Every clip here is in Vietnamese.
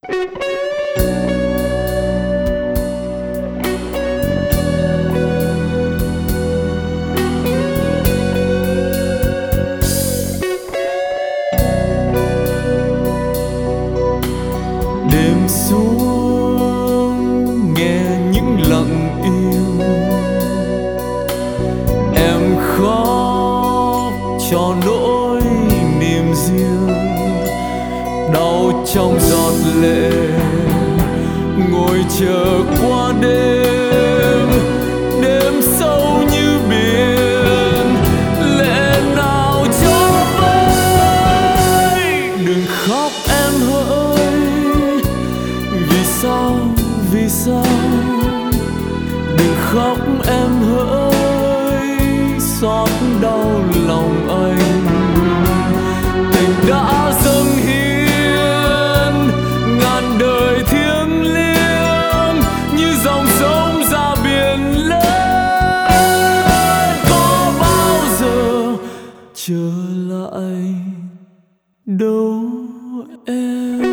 Đêm xuống nghe những lặng im, em khóc cho nỗi niềm riêng, đau trong giọt lệ ngồi chờ qua đêm. Đêm sâu như biển, lệ nào cho vơi. Đừng khóc em hỡi, vì sao, vì sao? Đừng khóc em hỡi, xót đau lòng anh. Tình đã dâng hiến ngàn đời thiêng liêng, như dòng sông ra biển lớn. Có bao giờ trở lại đâu em?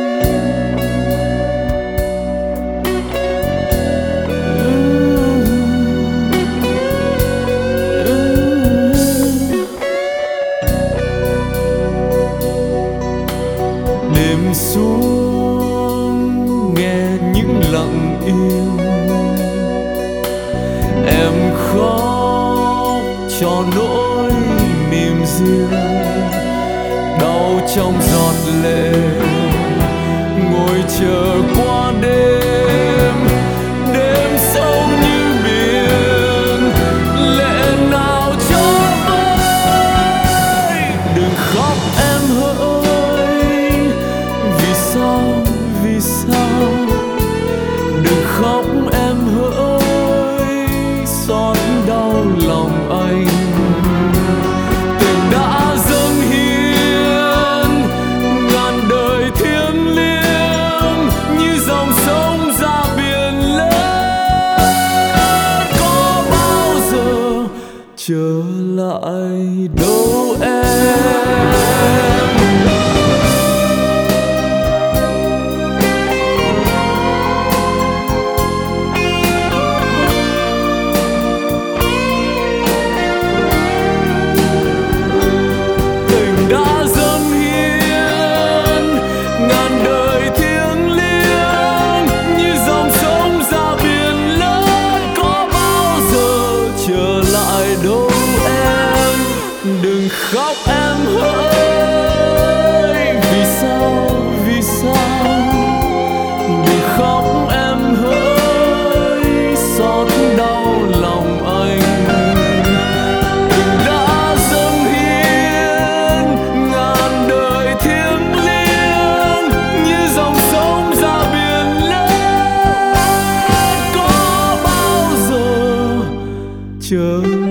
Đêm xuống nghe những lặng im, em khóc cho nỗi niềm riêng, đau trong giọt lệ ngồi chờ qua đêm. Đêm sâu như biển, lệ nào cho vơi. Đừng khóc em hỡi, vì sao, vì sao? Đừng khóc em hỡi, xót đau lòng anh. Tình đã dâng hiến ngàn đời thiêng liêng, như dòng sông ra biển lớn. Có bao giờ trở lại đâu em? Đừng khóc em hỡi, vì sao, vì sao? Đừng khóc em hỡi, xót đau lòng anh. Tình đã dâng hiến ngàn đời thiêng liêng, như dòng sông ra biển lớn. Có bao giờ trở